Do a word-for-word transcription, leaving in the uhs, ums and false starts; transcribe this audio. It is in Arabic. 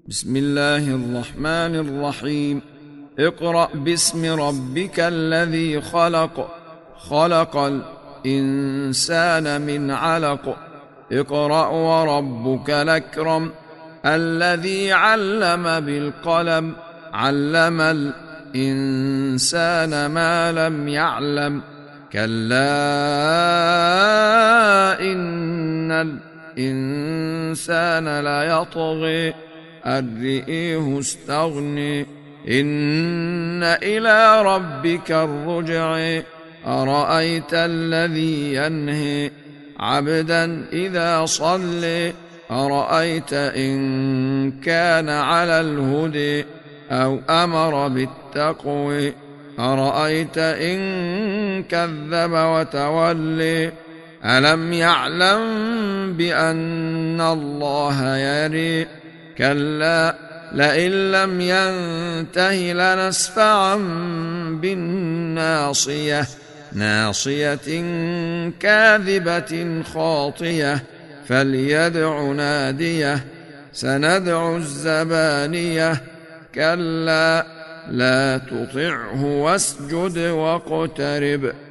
بسم الله الرحمن الرحيم. اقرأ باسم ربك الذي خلق خلق الإنسان من علق اقرأ وربك الأكرم الذي علم بالقلم علم الإنسان ما لم يعلم كلا إن الإنسان ليطغي أن رآه استغنى إن إلى ربك الرجع أرأيت الذي ينهي عبدا إذا صلى أرأيت إن كان على الهدى أو أمر بالتقوى أرأيت إن كذب وتولى ألم يعلم بأن الله يرى كلا لئن لم ينته لنسفعا بالناصية ناصية كاذبة خاطية فليدع ناديه سندع الزبانية كلا لا تطعه واسجد واقترب.